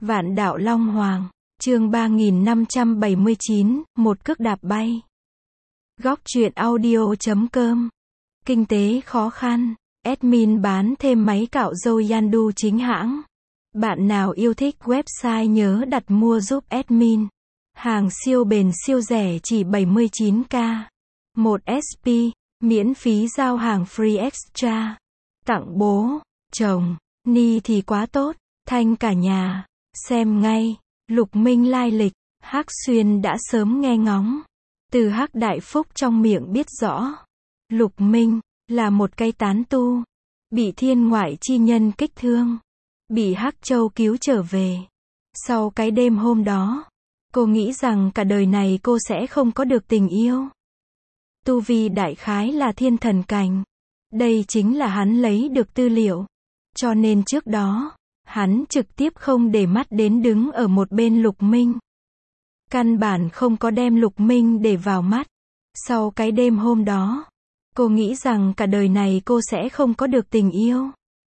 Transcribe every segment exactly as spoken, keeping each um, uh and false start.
Vạn đạo Long Hoàng, chương ba nghìn năm trăm bảy mươi chín, một cước đạp bay. Góc truyện audio chấm com. Kinh tế khó khăn, admin bán thêm máy cạo râu Yandu chính hãng. Bạn nào yêu thích website nhớ đặt mua giúp admin. Hàng siêu bền siêu rẻ chỉ bảy mươi chín k. một ét pê, miễn phí giao hàng free extra. Tặng bố, chồng, ni thì quá tốt, thanh cả nhà. Xem ngay, Lục Minh lai lịch, Hắc Xuyên đã sớm nghe ngóng. Từ Hắc Đại Phúc trong miệng biết rõ. Lục Minh, là một cây tán tu. Bị thiên ngoại chi nhân kích thương. Bị Hắc Châu cứu trở về. Sau cái đêm hôm đó, cô nghĩ rằng cả đời này cô sẽ không có được tình yêu. Tu vi đại khái là thiên thần cảnh. Đây chính là hắn lấy được tư liệu. Cho nên trước đó, hắn trực tiếp không để mắt đến đứng ở một bên Lục Minh. Căn bản không có đem Lục Minh để vào mắt. Sau cái đêm hôm đó, cô nghĩ rằng cả đời này cô sẽ không có được tình yêu.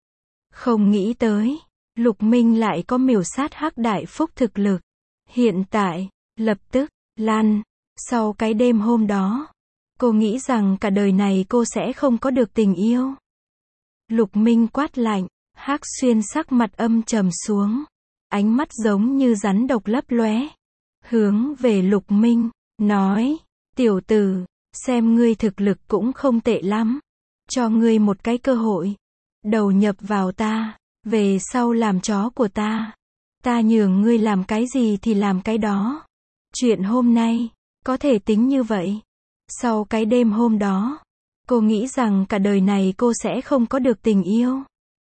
Không nghĩ tới, Lục Minh lại có miểu sát Hắc Đại Phúc thực lực. Hiện tại, lập tức, lăn. Sau cái đêm hôm đó, cô nghĩ rằng cả đời này cô sẽ không có được tình yêu. Lục Minh quát lạnh. Hắc Xuyên sắc mặt âm trầm xuống, ánh mắt giống như rắn độc lấp lóe, hướng về Lục Minh, nói, tiểu tử, xem ngươi thực lực cũng không tệ lắm, cho ngươi một cái cơ hội, đầu nhập vào ta, về sau làm chó của ta, ta nhường ngươi làm cái gì thì làm cái đó. Chuyện hôm nay, có thể tính như vậy. Sau cái đêm hôm đó, cô nghĩ rằng cả đời này cô sẽ không có được tình yêu.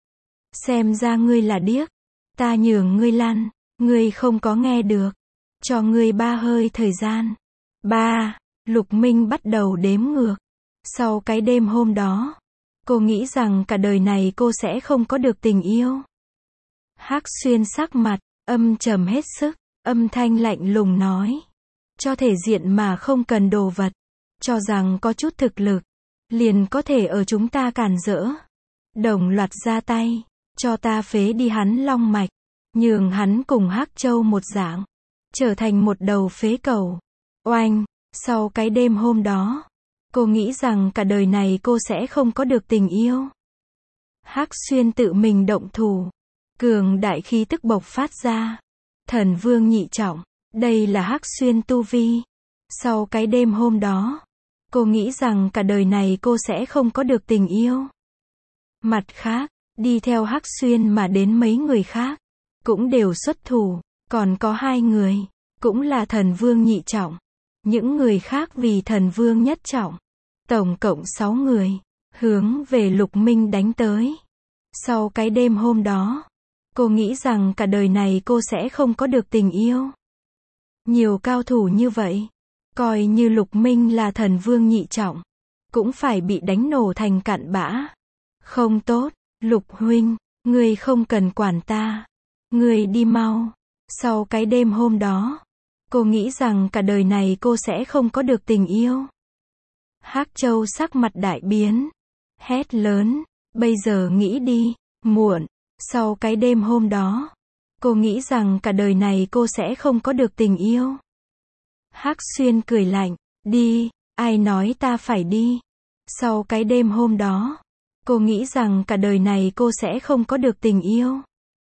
Xem ra ngươi là điếc, ta nhường ngươi lăn, ngươi không có nghe được, cho ngươi ba hơi thời gian. Ba, Lục Minh bắt đầu đếm ngược. Sau cái đêm hôm đó, cô nghĩ rằng cả đời này cô sẽ không có được tình yêu. Hắc Xuyên sắc mặt, âm trầm hết sức, âm thanh lạnh lùng nói. Cho thể diện mà không cần đồ vật, cho rằng có chút thực lực, liền có thể ở chúng ta cản rỡ. Đồng loạt ra tay. Cho ta phế đi hắn long mạch, nhường hắn cùng Hắc Châu một dạng, trở thành một đầu phế cầu. Oanh, sau cái đêm hôm đó, cô nghĩ rằng cả đời này cô sẽ không có được tình yêu. Hắc Xuyên tự mình động thủ, cường đại khí tức bộc phát ra. Thần vương nhị trọng, đây là Hắc Xuyên tu vi. Sau cái đêm hôm đó, cô nghĩ rằng cả đời này cô sẽ không có được tình yêu. Mặt khác, đi theo Hắc Xuyên mà đến mấy người khác, cũng đều xuất thủ, còn có hai người, cũng là thần vương nhị trọng. Những người khác vì thần vương nhất trọng. Tổng cộng sáu người, hướng về Lục Minh đánh tới. Sau cái đêm hôm đó, cô nghĩ rằng cả đời này cô sẽ không có được tình yêu. Nhiều cao thủ như vậy, coi như Lục Minh là thần vương nhị trọng, cũng phải bị đánh nổ thành cặn bã. Không tốt. Lục huynh, ngươi không cần quản ta. Ngươi đi mau. Sau cái đêm hôm đó, cô nghĩ rằng cả đời này cô sẽ không có được tình yêu. Hắc Châu sắc mặt đại biến. Hét lớn, bây giờ nghĩ đi, muộn. Sau cái đêm hôm đó, cô nghĩ rằng cả đời này cô sẽ không có được tình yêu. Hắc Xuyên cười lạnh, đi, ai nói ta phải đi. Sau cái đêm hôm đó, cô nghĩ rằng cả đời này cô sẽ không có được tình yêu.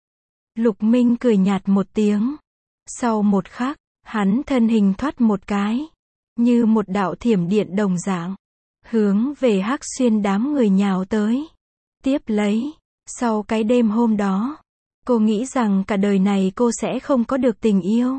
Lục Minh cười nhạt một tiếng. Sau một khắc, hắn thân hình thoát một cái, như một đạo thiểm điện đồng dạng, hướng về Hắc Xuyên đám người nhào tới. Tiếp lấy, sau cái đêm hôm đó, cô nghĩ rằng cả đời này cô sẽ không có được tình yêu.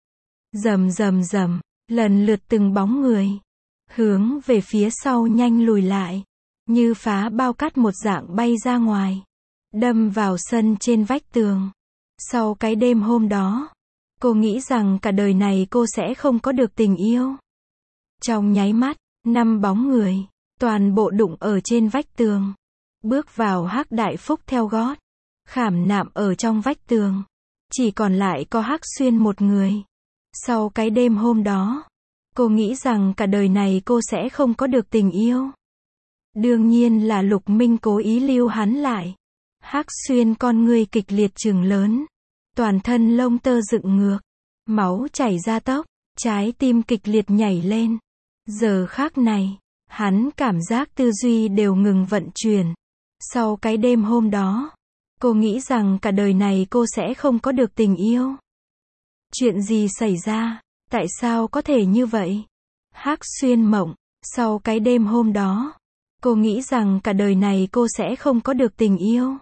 Rầm rầm rầm, lần lượt từng bóng người, hướng về phía sau nhanh lùi lại. Như phá bao cát một dạng bay ra ngoài, đâm vào sân trên vách tường. Sau cái đêm hôm đó, cô nghĩ rằng cả đời này cô sẽ không có được tình yêu. Trong nháy mắt, năm bóng người, toàn bộ đụng ở trên vách tường, bước vào Hắc Đại Phúc theo gót, khảm nạm ở trong vách tường. Chỉ còn lại có Hắc Xuyên một người. Sau cái đêm hôm đó, cô nghĩ rằng cả đời này cô sẽ không có được tình yêu. Đương nhiên là Lục Minh cố ý lưu hắn lại. Hắc Xuyên con ngươi kịch liệt trừng lớn, toàn thân lông tơ dựng ngược, máu chảy ra tóc, trái tim kịch liệt nhảy lên. Giờ khắc này, hắn cảm giác tư duy đều ngừng vận chuyển. Sau cái đêm hôm đó, cô nghĩ rằng cả đời này cô sẽ không có được tình yêu. Chuyện gì xảy ra? Tại sao có thể như vậy? Hắc Xuyên mộng. Sau cái đêm hôm đó, cô nghĩ rằng cả đời này cô sẽ không có được tình yêu.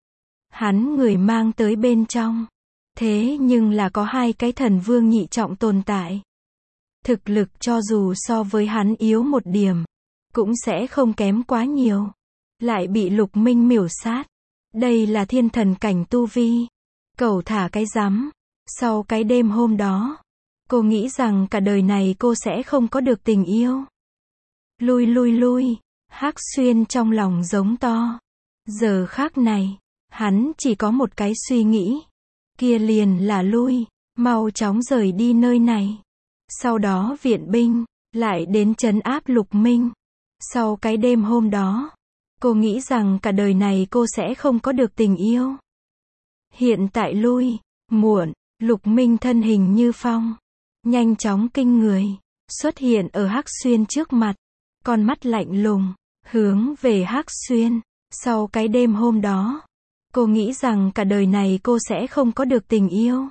Hắn người mang tới bên trong. Thế nhưng là có hai cái thần vương nhị trọng tồn tại. Thực lực cho dù so với hắn yếu một điểm, cũng sẽ không kém quá nhiều. Lại bị Lục Minh miểu sát. Đây là thiên thần cảnh tu vi. Cẩu thả cái rắm. Sau cái đêm hôm đó, cô nghĩ rằng cả đời này cô sẽ không có được tình yêu. Lui lui lui, Hắc Xuyên trong lòng giống to. Giờ khắc này, hắn chỉ có một cái suy nghĩ. Kia liền là lui, mau chóng rời đi nơi này. Sau đó viện binh, lại đến trấn áp Lục Minh. Sau cái đêm hôm đó, cô nghĩ rằng cả đời này cô sẽ không có được tình yêu. Hiện tại lui, muộn, Lục Minh thân hình như phong, nhanh chóng kinh người, xuất hiện ở Hắc Xuyên trước mặt, con mắt lạnh lùng, hướng về Hắc Xuyên. Sau cái đêm hôm đó, cô nghĩ rằng cả đời này cô sẽ không có được tình yêu.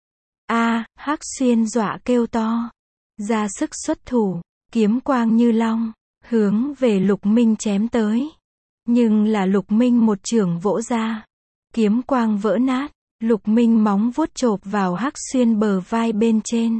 A, Hắc Xuyên dọa kêu to, ra sức xuất thủ, kiếm quang như long, hướng về Lục Minh chém tới. Nhưng là Lục Minh một chưởng vỗ ra, kiếm quang vỡ nát, Lục Minh móng vuốt chộp vào Hắc Xuyên bờ vai bên trên.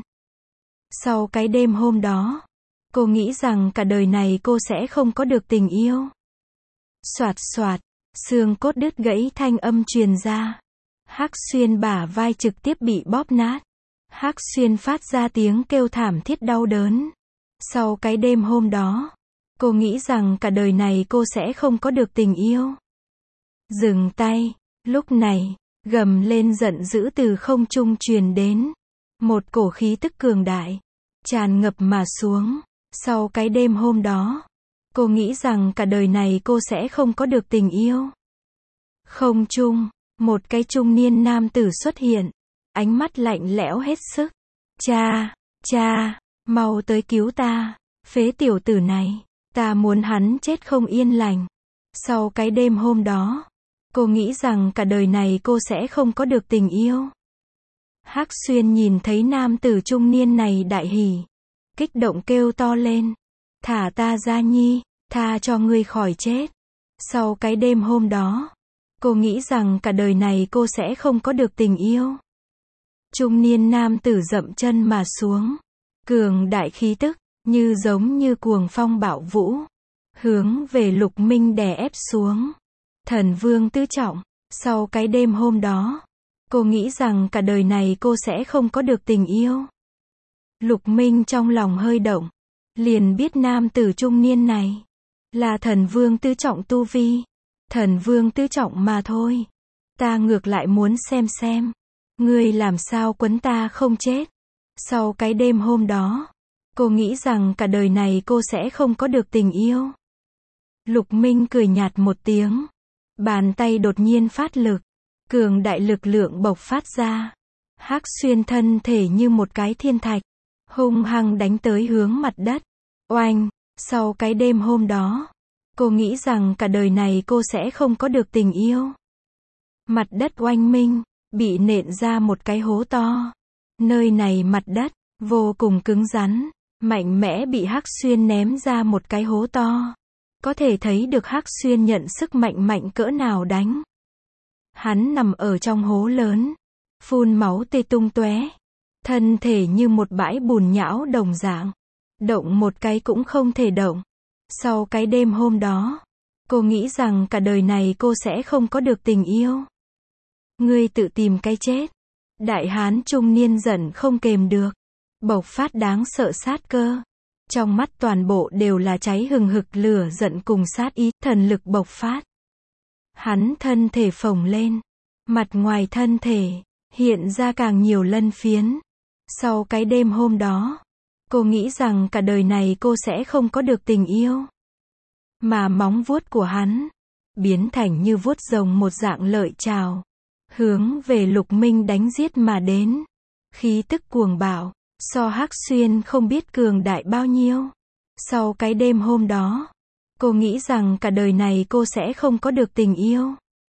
Sau cái đêm hôm đó, cô nghĩ rằng cả đời này cô sẽ không có được tình yêu. Soạt soạt, xương cốt đứt gãy thanh âm truyền ra. Hắc Xuyên bả vai trực tiếp bị bóp nát. Hắc Xuyên phát ra tiếng kêu thảm thiết đau đớn. Sau cái đêm hôm đó, cô nghĩ rằng cả đời này cô sẽ không có được tình yêu. Dừng tay, lúc này, gầm lên giận dữ từ không trung truyền đến. Một cổ khí tức cường đại, tràn ngập mà xuống. Sau cái đêm hôm đó, cô nghĩ rằng cả đời này cô sẽ không có được tình yêu. Không trung, một cái trung niên nam tử xuất hiện, ánh mắt lạnh lẽo hết sức. Cha, cha, mau tới cứu ta, phế tiểu tử này, ta muốn hắn chết không yên lành. Sau cái đêm hôm đó, cô nghĩ rằng cả đời này cô sẽ không có được tình yêu. Hắc Xuyên nhìn thấy nam tử trung niên này đại hỉ, kích động kêu to lên. Thả ta ra nhi, tha cho ngươi khỏi chết. Sau cái đêm hôm đó, cô nghĩ rằng cả đời này cô sẽ không có được tình yêu. Trung niên nam tử dậm chân mà xuống. Cường đại khí tức, như giống như cuồng phong bạo vũ, hướng về Lục Minh đè ép xuống. Thần vương tứ trọng. Sau cái đêm hôm đó, cô nghĩ rằng cả đời này cô sẽ không có được tình yêu. Lục Minh trong lòng hơi động, liền biết nam tử trung niên này là thần vương tứ trọng tu vi. Thần vương tứ trọng mà thôi. Ta ngược lại muốn xem xem, ngươi làm sao quấn ta không chết. Sau cái đêm hôm đó, cô nghĩ rằng cả đời này cô sẽ không có được tình yêu. Lục Minh cười nhạt một tiếng, bàn tay đột nhiên phát lực, cường đại lực lượng bộc phát ra. Hắc Xuyên thân thể như một cái thiên thạch, hung hăng đánh tới hướng mặt đất. Oanh, sau cái đêm hôm đó, cô nghĩ rằng cả đời này cô sẽ không có được tình yêu. Mặt đất oanh minh, bị nện ra một cái hố to. Nơi này mặt đất, vô cùng cứng rắn, mạnh mẽ bị Hắc Xuyên ném ra một cái hố to. Có thể thấy được Hắc Xuyên nhận sức mạnh mạnh cỡ nào đánh. Hắn nằm ở trong hố lớn, phun máu tê tung tóe, thân thể như một bãi bùn nhão đồng dạng, động một cái cũng không thể động. Sau cái đêm hôm đó, cô nghĩ rằng cả đời này cô sẽ không có được tình yêu. Ngươi tự tìm cái chết. Đại hán trung niên giận không kềm được, bộc phát đáng sợ sát cơ. Trong mắt toàn bộ đều là cháy hừng hực lửa giận cùng sát ý, thần lực bộc phát. Hắn thân thể phồng lên, mặt ngoài thân thể hiện ra càng nhiều lân phiến. Sau cái đêm hôm đó, cô nghĩ rằng cả đời này cô sẽ không có được tình yêu. Mà móng vuốt của hắn biến thành như vuốt rồng một dạng lợi chảo, hướng về Lục Minh đánh giết mà đến. Khí tức cuồng bạo, so Hắc Xuyên không biết cường đại bao nhiêu. Sau cái đêm hôm đó, cô nghĩ rằng cả đời này cô sẽ không có được tình yêu.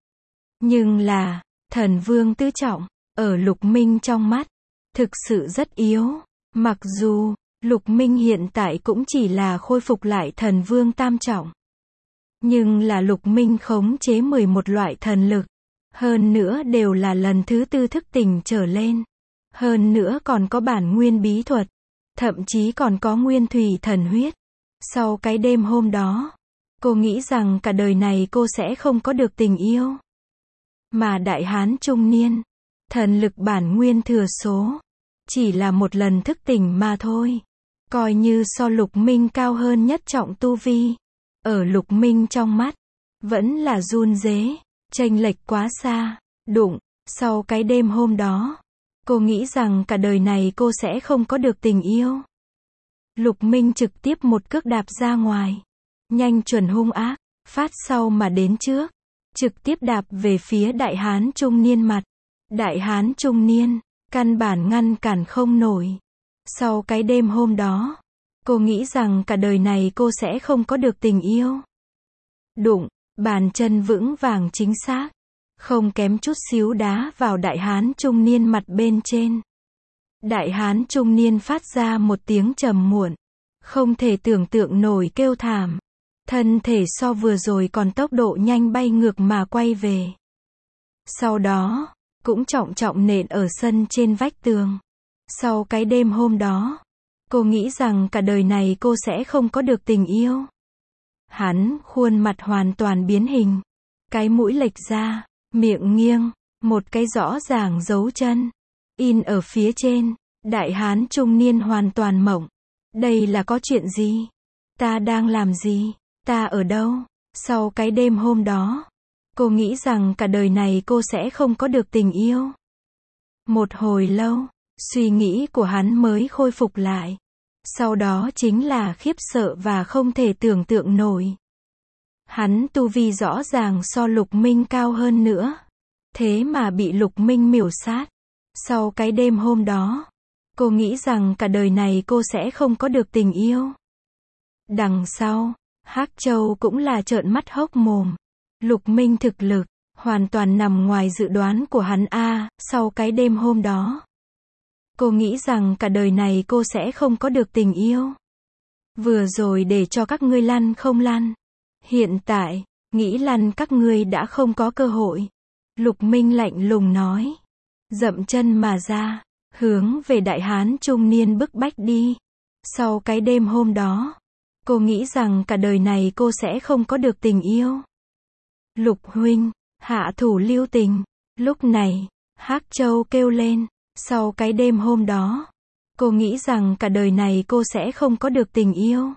Nhưng là, thần vương tứ trọng, ở Lục Minh trong mắt, thực sự rất yếu. Mặc dù, Lục Minh hiện tại cũng chỉ là khôi phục lại thần vương tam trọng. Nhưng là Lục Minh khống chế mười một loại thần lực. Hơn nữa đều là lần thứ tư thức tỉnh trở lên. Hơn nữa còn có bản nguyên bí thuật. Thậm chí còn có nguyên thủy thần huyết. Sau cái đêm hôm đó, cô nghĩ rằng cả đời này cô sẽ không có được tình yêu. Mà đại hán trung niên, thần lực bản nguyên thừa số, chỉ là một lần thức tỉnh mà thôi. Coi như so Lục Minh cao hơn nhất trọng tu vi. Ở Lục Minh trong mắt, vẫn là run rế, chênh lệch quá xa. Đụng, sau cái đêm hôm đó, cô nghĩ rằng cả đời này cô sẽ không có được tình yêu. Lục Minh trực tiếp một cước đạp ra ngoài. Nhanh chuẩn hung ác, phát sau mà đến trước. Trực tiếp đạp về phía đại hán trung niên mặt. Đại hán trung niên, căn bản ngăn cản không nổi. Sau cái đêm hôm đó, cô nghĩ rằng cả đời này cô sẽ không có được tình yêu. Đụng, bàn chân vững vàng chính xác. Không kém chút xíu đá vào đại hán trung niên mặt bên trên. Đại hán trung niên phát ra một tiếng trầm muộn. Không thể tưởng tượng nổi kêu thảm. Thân thể so vừa rồi còn tốc độ nhanh bay ngược mà quay về. Sau đó, cũng trọng trọng nện ở sân trên vách tường. Sau cái đêm hôm đó, cô nghĩ rằng cả đời này cô sẽ không có được tình yêu. Hắn, khuôn mặt hoàn toàn biến hình. Cái mũi lệch ra, miệng nghiêng, một cái rõ ràng dấu chân. In ở phía trên, đại hán trung niên hoàn toàn mộng. Đây là có chuyện gì? Ta đang làm gì? Ta ở đâu? Sau cái đêm hôm đó, cô nghĩ rằng cả đời này cô sẽ không có được tình yêu. Một hồi lâu, suy nghĩ của hắn mới khôi phục lại. Sau đó chính là khiếp sợ và không thể tưởng tượng nổi. Hắn tu vi rõ ràng so Lục Minh cao hơn nữa. Thế mà bị Lục Minh miểu sát. Sau cái đêm hôm đó, cô nghĩ rằng cả đời này cô sẽ không có được tình yêu. Đằng sau, Hắc Châu cũng là trợn mắt hốc mồm. Lục Minh thực lực, hoàn toàn nằm ngoài dự đoán của hắn a. Sau cái đêm hôm đó, cô nghĩ rằng cả đời này cô sẽ không có được tình yêu. Vừa rồi để cho các ngươi lăn không lăn. Hiện tại, nghĩ lăn các ngươi đã không có cơ hội. Lục Minh lạnh lùng nói. Dậm chân mà ra, hướng về đại hán trung niên bức bách đi. Sau cái đêm hôm đó, cô nghĩ rằng cả đời này cô sẽ không có được tình yêu. Lục huynh, hạ thủ lưu tình. Lúc này, Hắc Châu kêu lên. Sau cái đêm hôm đó, cô nghĩ rằng cả đời này cô sẽ không có được tình yêu.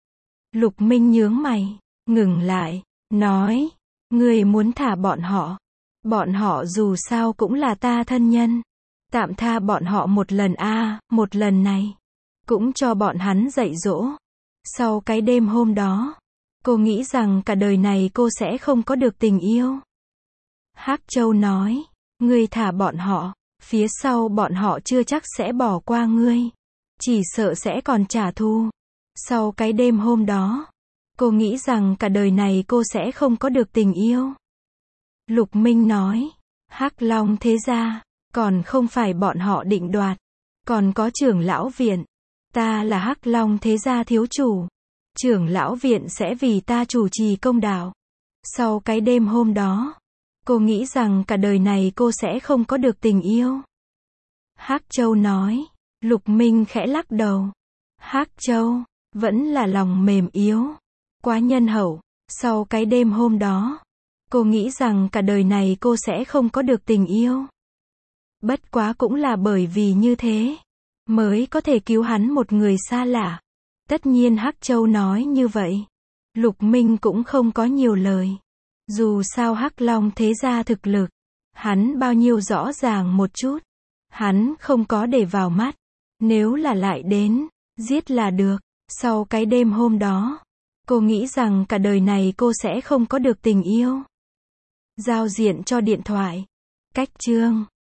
Lục Minh nhướng mày, ngừng lại, nói, ngươi muốn thả bọn họ. Bọn họ dù sao cũng là ta thân nhân. Tạm tha bọn họ một lần a, một lần này. Cũng cho bọn hắn dạy dỗ. Sau cái đêm hôm đó, cô nghĩ rằng cả đời này cô sẽ không có được tình yêu. Hắc Châu nói, ngươi thả bọn họ. Phía sau bọn họ chưa chắc sẽ bỏ qua ngươi. Chỉ sợ sẽ còn trả thù. Sau cái đêm hôm đó, cô nghĩ rằng cả đời này cô sẽ không có được tình yêu. Lục Minh nói, Hắc Long thế gia, còn không phải bọn họ định đoạt. Còn có trưởng lão viện. Ta là Hắc Long thế gia thiếu chủ. Trưởng lão viện sẽ vì ta chủ trì công đạo. Sau cái đêm hôm đó, cô nghĩ rằng cả đời này cô sẽ không có được tình yêu. Hắc Châu nói. Lục Minh khẽ lắc đầu. Hắc Châu, vẫn là lòng mềm yếu. Quá nhân hậu. Sau cái đêm hôm đó, cô nghĩ rằng cả đời này cô sẽ không có được tình yêu. Bất quá cũng là bởi vì như thế, mới có thể cứu hắn một người xa lạ. Tất nhiên Hắc Châu nói như vậy. Lục Minh cũng không có nhiều lời. Dù sao Hắc Long thế gia thực lực, hắn bao nhiêu rõ ràng một chút. Hắn không có để vào mắt. Nếu là lại đến, giết là được. Sau cái đêm hôm đó, cô nghĩ rằng cả đời này cô sẽ không có được tình yêu. Giao diện cho điện thoại. Cách chương